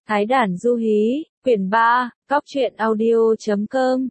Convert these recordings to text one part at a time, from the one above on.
Thái Đản Du Hí, quyển 3, cóc truyện audio.com.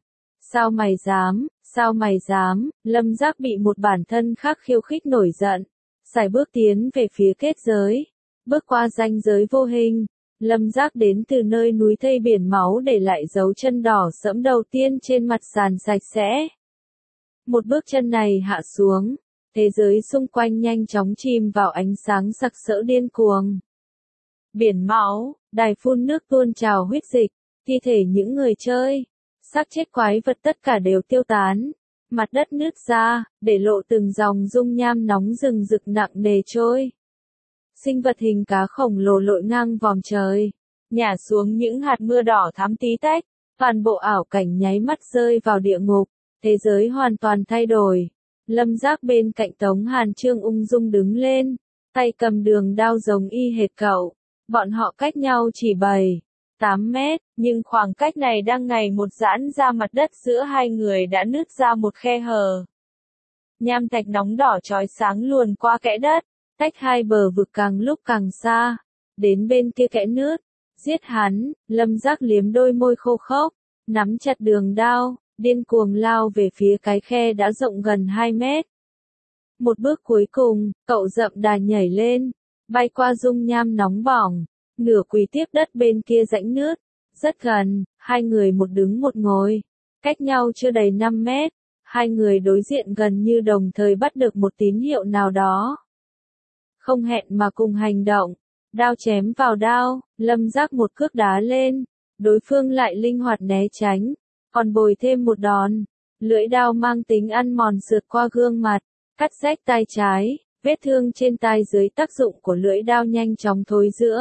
Sao mày dám, Lâm Giác bị một bản thân khác khiêu khích nổi giận, sải bước tiến về phía kết giới, bước qua ranh giới vô hình. Lâm Giác đến từ nơi núi thây biển máu để lại dấu chân đỏ sẫm đầu tiên trên mặt sàn sạch sẽ. Một bước chân này hạ xuống, thế giới xung quanh nhanh chóng chìm vào ánh sáng sặc sỡ điên cuồng. Biển máu, đài phun nước tuôn trào huyết dịch, thi thể những người chơi, xác chết quái vật tất cả đều tiêu tán. Mặt đất nứt ra, để lộ từng dòng dung nham nóng rừng rực nặng nề trôi. Sinh vật hình cá khổng lồ lội ngang vòm trời, nhả xuống những hạt mưa đỏ thắm tí tách, toàn bộ ảo cảnh nháy mắt rơi vào địa ngục, thế giới hoàn toàn thay đổi. Lâm Giác bên cạnh Tống Hàn Trương ung dung đứng lên, tay cầm đường đao giống y hệt cậu. Bọn họ cách nhau chỉ 7-8 mét, nhưng khoảng cách này đang ngày một giãn ra, mặt đất giữa hai người đã nứt ra một khe hở. Nham thạch nóng đỏ chói sáng luồn qua kẽ đất, tách hai bờ vực càng lúc càng xa, đến bên kia kẽ nứt. Giết hắn, Lâm Giác liếm đôi môi khô khốc, nắm chặt đường đao, điên cuồng lao về phía cái khe đã rộng gần 2 mét. Một bước cuối cùng, cậu dậm đà nhảy lên, bay qua dung nham nóng bỏng, nửa quỳ tiếp đất bên kia rãnh nước, rất gần, hai người một đứng một ngồi, cách nhau chưa đầy 5 mét, hai người đối diện gần như đồng thời bắt được một tín hiệu nào đó. Không hẹn mà cùng hành động, đao chém vào đao, Lâm Giác một cước đá lên, đối phương lại linh hoạt né tránh, còn bồi thêm một đòn, lưỡi đao mang tính ăn mòn sượt qua gương mặt, cắt rách tay trái. Vết thương trên tai dưới tác dụng của lưỡi đao nhanh chóng thối rữa.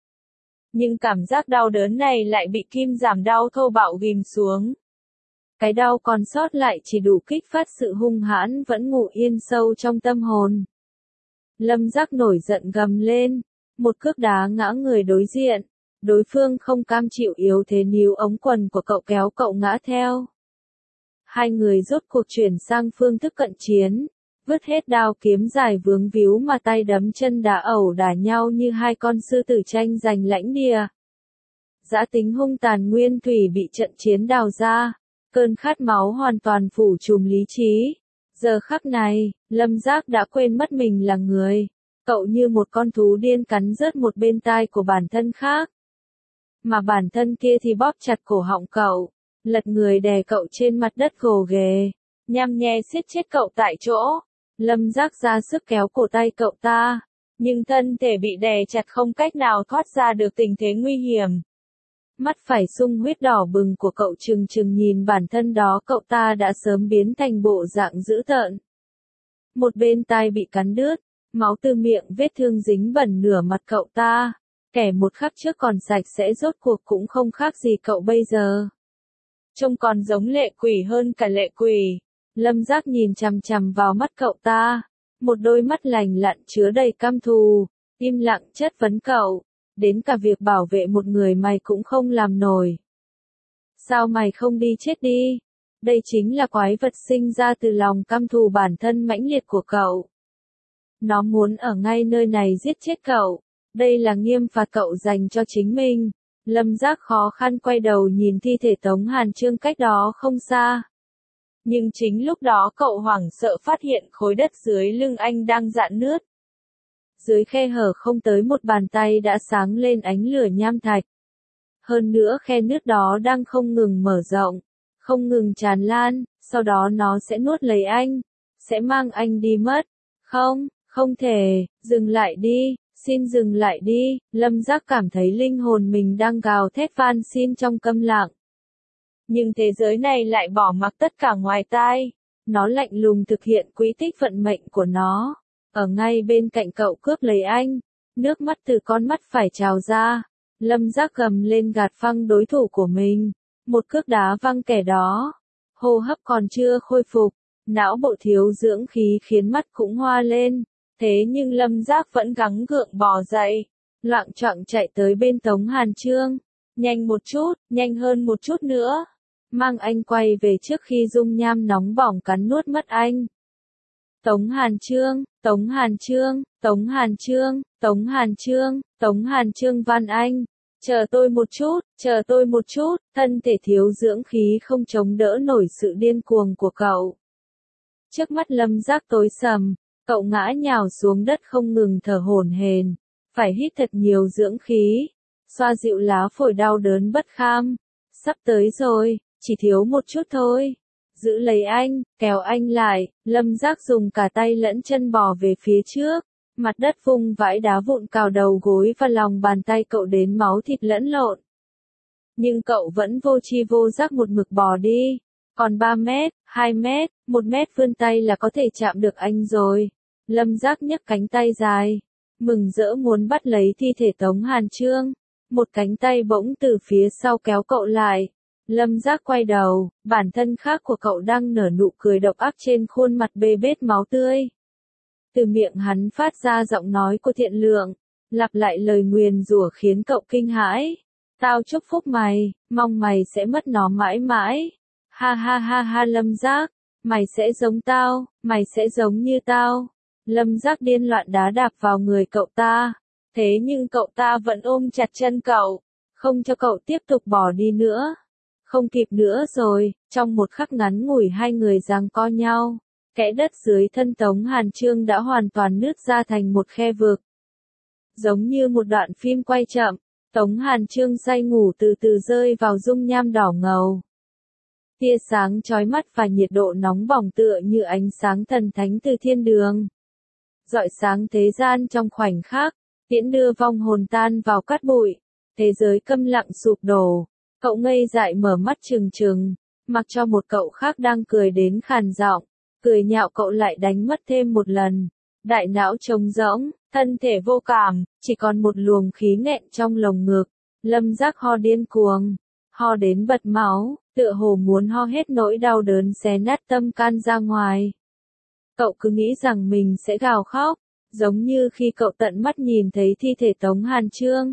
Nhưng cảm giác đau đớn này lại bị kim giảm đau thô bạo ghim xuống. Cái đau còn sót lại chỉ đủ kích phát sự hung hãn vẫn ngủ yên sâu trong tâm hồn. Lâm Giác nổi giận gầm lên, một cước đá ngã người đối diện. Đối phương không cam chịu yếu thế níu ống quần của cậu kéo cậu ngã theo. Hai người rốt cuộc chuyển sang phương thức cận chiến. Vứt hết đao kiếm dài vướng víu mà tay đấm chân đá ẩu đả nhau như hai con sư tử tranh giành lãnh địa. Dã tính hung tàn nguyên thủy bị trận chiến đào ra, cơn khát máu hoàn toàn phủ trùm lý trí. Giờ khắc này, Lâm Giác đã quên mất mình là người, cậu như một con thú điên cắn rớt một bên tai của bản thân khác. Mà bản thân kia thì bóp chặt cổ họng cậu, lật người đè cậu trên mặt đất gồ ghề, nham nhe siết chết cậu tại chỗ. Lâm Giác ra sức kéo cổ tay cậu ta, nhưng thân thể bị đè chặt không cách nào thoát ra được tình thế nguy hiểm. Mắt phải sung huyết đỏ bừng của cậu trừng trừng nhìn bản thân đó, cậu ta đã sớm biến thành bộ dạng dữ tợn. Một bên tai bị cắn đứt, máu từ miệng vết thương dính bẩn nửa mặt cậu ta, kẻ một khắc trước còn sạch sẽ rốt cuộc cũng không khác gì cậu bây giờ. Trông còn giống lệ quỷ hơn cả lệ quỷ. Lâm Giác nhìn chằm chằm vào mắt cậu ta, một đôi mắt lành lặn chứa đầy căm thù, im lặng chất vấn cậu, đến cả việc bảo vệ một người mày cũng không làm nổi. Sao mày không đi chết đi? Đây chính là quái vật sinh ra từ lòng căm thù bản thân mãnh liệt của cậu. Nó muốn ở ngay nơi này giết chết cậu, đây là nghiêm phạt cậu dành cho chính mình. Lâm Giác khó khăn quay đầu nhìn thi thể Tống Hàn Trương cách đó không xa. Nhưng chính lúc đó cậu hoảng sợ phát hiện khối đất dưới lưng anh đang rạn nứt. Dưới khe hở không tới một bàn tay đã sáng lên ánh lửa nham thạch. Hơn nữa khe nứt đó đang không ngừng mở rộng, không ngừng tràn lan, sau đó nó sẽ nuốt lấy anh, sẽ mang anh đi mất. Không thể, dừng lại đi, xin dừng lại đi. Lâm Giác cảm thấy linh hồn mình đang gào thét van xin trong câm lặng. Nhưng thế giới này lại bỏ mặc tất cả ngoài tai. Nó lạnh lùng thực hiện quy tích vận mệnh của nó. Ở ngay bên cạnh cậu cướp lấy anh. Nước mắt từ con mắt phải trào ra. Lâm Giác gầm lên gạt phăng đối thủ của mình. Một cước đá văng kẻ đó. Hô hấp còn chưa khôi phục. Não bộ thiếu dưỡng khí khiến mắt cũng hoa lên. Thế nhưng Lâm Giác vẫn gắng gượng bò dậy. Loạng choạng chạy tới bên Tống Hàn Trương. Nhanh một chút, nhanh hơn một chút nữa. Mang anh quay về trước khi dung nham nóng bỏng cắn nuốt mất anh. Tống Hàn Trương, Tống Hàn Trương, Tống Hàn Trương, Tống Hàn Trương, Tống Hàn Trương van anh. chờ tôi một chút, thân thể thiếu dưỡng khí không chống đỡ nổi sự điên cuồng của cậu. Trước mắt Lâm Giác tối sầm, cậu ngã nhào xuống đất không ngừng thở hổn hển, phải hít thật nhiều dưỡng khí, xoa dịu lá phổi đau đớn bất kham. Sắp tới rồi, chỉ thiếu một chút thôi. Giữ lấy anh, kéo anh lại, Lâm Giác dùng cả tay lẫn chân bò về phía trước. Mặt đất vung vãi đá vụn cào đầu gối và lòng bàn tay cậu đến máu thịt lẫn lộn. Nhưng cậu vẫn vô tri vô giác một mực bò đi. Còn 3 mét, 2 mét, 1 mét vươn tay là có thể chạm được anh rồi. Lâm Giác nhấc cánh tay dài, mừng rỡ muốn bắt lấy thi thể Tống Hàn Chương. Một cánh tay bỗng từ phía sau kéo cậu lại. Lâm Giác quay đầu, bản thân khác của cậu đang nở nụ cười độc ác trên khuôn mặt bê bết máu tươi. Từ miệng hắn phát ra giọng nói của thiện lượng, lặp lại lời nguyền rủa khiến cậu kinh hãi. Tao chúc phúc mày, mong mày sẽ mất nó mãi mãi. Ha ha ha ha Lâm Giác, mày sẽ giống tao, mày sẽ giống như tao. Lâm Giác điên loạn đá đạp vào người cậu ta. Thế nhưng cậu ta vẫn ôm chặt chân cậu, không cho cậu tiếp tục bỏ đi nữa. Không kịp nữa rồi, trong một khắc ngắn ngủi hai người giằng co nhau. Kẽ đất dưới thân Tống Hàn Chương đã hoàn toàn nứt ra thành một khe vực. Giống như một đoạn phim quay chậm, Tống Hàn Chương say ngủ từ từ rơi vào dung nham đỏ ngầu. Tia sáng chói mắt và nhiệt độ nóng bỏng tựa như ánh sáng thần thánh từ thiên đường. Rọi sáng thế gian trong khoảnh khắc, tiễn đưa vong hồn tan vào cát bụi. Thế giới câm lặng sụp đổ, cậu ngây dại mở mắt trừng trừng, mặc cho một cậu khác đang cười đến khàn giọng. Cười nhạo cậu lại đánh mất thêm một lần. Đại não trống rỗng, thân thể vô cảm, chỉ còn một luồng khí nghẹn trong lồng ngực. Lâm Giác ho điên cuồng, ho đến bật máu, tựa hồ muốn ho hết nỗi đau đớn xé nát tâm can ra ngoài. Cậu cứ nghĩ rằng mình sẽ gào khóc, giống như khi cậu tận mắt nhìn thấy thi thể Tống Hàn Chương.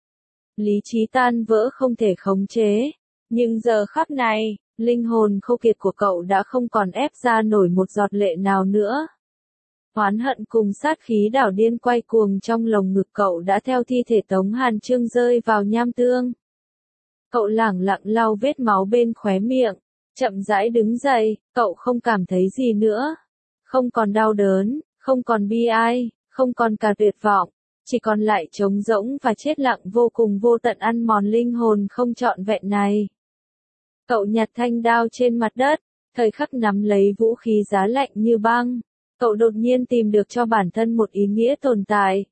Lý trí tan vỡ không thể khống chế, nhưng giờ khắc này, linh hồn khô kiệt của cậu đã không còn ép ra nổi một giọt lệ nào nữa. Oán hận cùng sát khí đảo điên quay cuồng trong lồng ngực cậu đã theo thi thể Tống Hàn Chương rơi vào nham tương. Cậu lẳng lặng lau vết máu bên khóe miệng, chậm rãi đứng dậy, cậu không cảm thấy gì nữa. Không còn đau đớn, không còn bi ai, không còn cả tuyệt vọng, chỉ còn lại trống rỗng và chết lặng vô cùng vô tận ăn mòn linh hồn không trọn vẹn này. Cậu nhặt thanh đao trên mặt đất, thời khắc nắm lấy vũ khí giá lạnh như băng. Cậu đột nhiên tìm được cho bản thân một ý nghĩa tồn tại.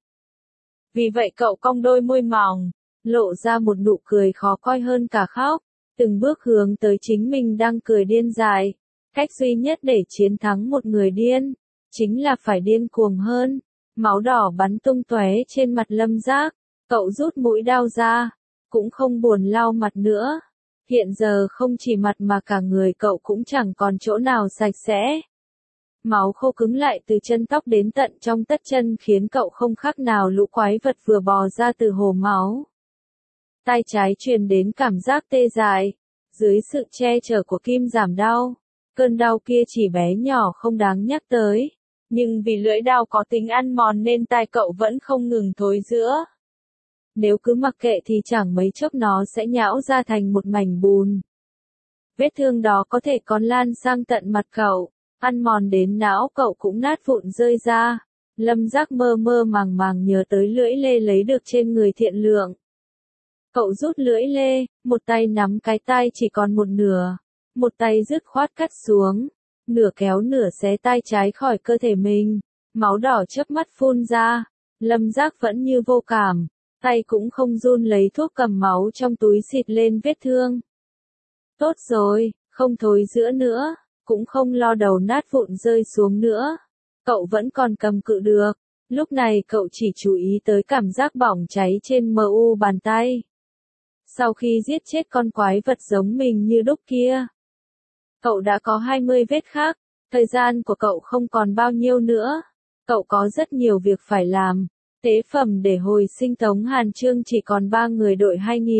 Vì vậy cậu cong đôi môi mỏng, lộ ra một nụ cười khó coi hơn cả khóc, từng bước hướng tới chính mình đang cười điên dại. Cách duy nhất để chiến thắng một người điên, chính là phải điên cuồng hơn. Máu đỏ bắn tung tóe trên mặt Lâm Giác, cậu rút mũi đao ra, cũng không buồn lau mặt nữa. Hiện giờ không chỉ mặt mà cả người cậu cũng chẳng còn chỗ nào sạch sẽ. Máu khô cứng lại từ chân tóc đến tận trong tất chân khiến cậu không khác nào lũ quái vật vừa bò ra từ hồ máu. Tai trái truyền đến cảm giác tê dại, dưới sự che chở của kim giảm đau. Cơn đau kia chỉ bé nhỏ không đáng nhắc tới, nhưng vì lưỡi đao có tính ăn mòn nên tai cậu vẫn không ngừng thối rữa. Nếu cứ mặc kệ thì chẳng mấy chốc nó sẽ nhão ra thành một mảnh bùn. Vết thương đó có thể còn lan sang tận mặt cậu, ăn mòn đến não cậu cũng nát vụn rơi ra. Lâm Giác mơ mơ màng màng nhớ tới lưỡi lê lấy được trên người Thiện Lượng. Cậu rút lưỡi lê, một tay nắm cái tai chỉ còn một nửa, một tay dứt khoát cắt xuống, nửa kéo nửa xé tai trái khỏi cơ thể mình, máu đỏ chớp mắt phun ra. Lâm Giác vẫn như vô cảm, tay cũng không run lấy thuốc cầm máu trong túi xịt lên vết thương. Tốt rồi, không thối rữa nữa, cũng không lo đầu nát vụn rơi xuống nữa. Cậu vẫn còn cầm cự được. Lúc này cậu chỉ chú ý tới cảm giác bỏng cháy trên mu bàn tay. Sau khi giết chết con quái vật giống mình như đúc kia, cậu đã có 20 vết khác. Thời gian của cậu không còn bao nhiêu nữa. Cậu có rất nhiều việc phải làm. Tế phẩm để hồi sinh Tống Hàn Chương chỉ còn 3 người đội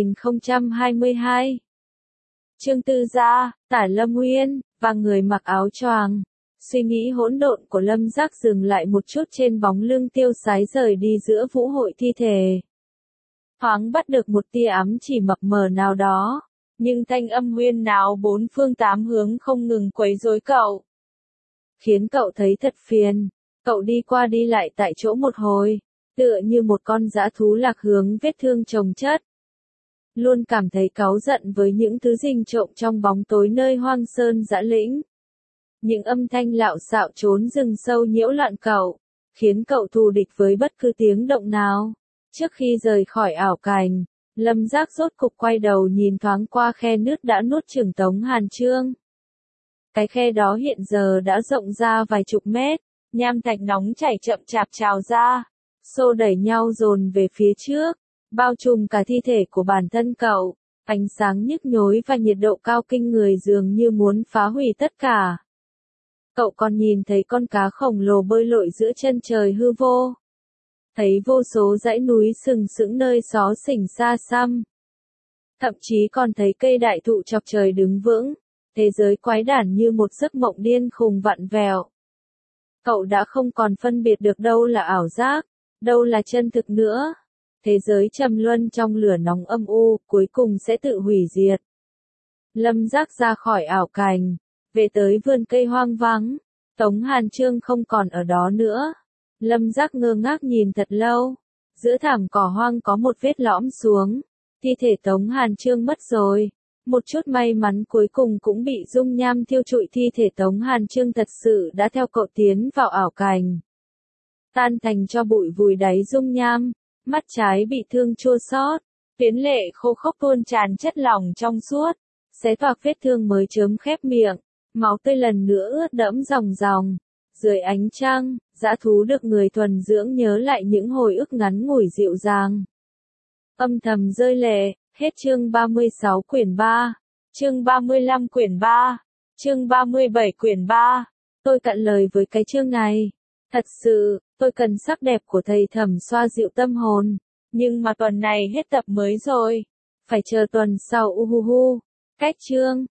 2022. Trương Tư Gia, Tả Lâm Nguyên, và người mặc áo choàng. Suy nghĩ hỗn độn của Lâm Giác dừng lại một chút trên bóng lưng tiêu sái rời đi giữa vũ hội thi thể. thoáng bắt được một tia ám chỉ mập mờ nào đó, nhưng thanh âm huyên náo bốn phương tám hướng không ngừng quấy rối cậu, khiến cậu thấy thật phiền. Cậu đi qua đi lại tại chỗ một hồi, tựa như một con dã thú lạc hướng vết thương chồng chất. Luôn cảm thấy cáu giận với những thứ rình trộm trong bóng tối nơi hoang sơn dã lĩnh. Những âm thanh lạo xạo trốn rừng sâu nhiễu loạn cậu, khiến cậu thù địch với bất cứ tiếng động nào. Trước khi rời khỏi ảo cảnh, Lâm Giác rốt cục quay đầu nhìn thoáng qua khe nứt đã nuốt chửng Tống Hàn Chương. Cái khe đó hiện giờ đã rộng ra vài chục mét, nham thạch nóng chảy chậm chạp trào ra, xô đẩy nhau dồn về phía trước, bao trùm cả thi thể của bản thân cậu. Ánh sáng nhức nhối và nhiệt độ cao kinh người dường như muốn phá hủy tất cả. Cậu còn nhìn thấy con cá khổng lồ bơi lội giữa chân trời hư vô. Thấy vô số dãy núi sừng sững nơi xó xỉnh xa xăm. Thậm chí còn thấy cây đại thụ chọc trời đứng vững. Thế giới quái đản như một giấc mộng điên khùng vặn vẹo. Cậu đã không còn phân biệt được đâu là ảo giác, đâu là chân thực nữa. Thế giới trầm luân trong lửa nóng âm u, cuối cùng sẽ tự hủy diệt. Lâm Giác ra khỏi ảo cảnh, về tới vườn cây hoang vắng. Tống Hàn Chương không còn ở đó nữa. Lâm Giác ngơ ngác nhìn thật lâu. Giữa thảm cỏ hoang có một vết lõm xuống. Thi thể Tống Hàn Chương mất rồi. Một chút may mắn cuối cùng cũng bị dung nham thiêu trụi. Thi thể Tống Hàn Chương thật sự đã theo cậu tiến vào ảo cảnh. Tan thành cho bụi vùi đáy dung nham. Mắt trái bị thương chua xót, Tiến Lệ khô khốc tuôn tràn chất lỏng trong suốt, xé toạc vết thương mới chớm khép miệng, máu tươi lần nữa ướt đẫm ròng ròng. Dưới ánh trăng, dã thú được người thuần dưỡng nhớ lại những hồi ức ngắn ngủi dịu dàng. Âm thầm rơi lệ, hết chương 36 quyển 3, chương 35 quyển 3, chương 37 quyển 3. Tôi cạn lời với cái chương này. Thật sự, tôi cần sắc đẹp của thầy Thẩm xoa dịu tâm hồn. Nhưng mà tuần này hết tập mới rồi. Phải chờ tuần sau uhuhu. Cách chương.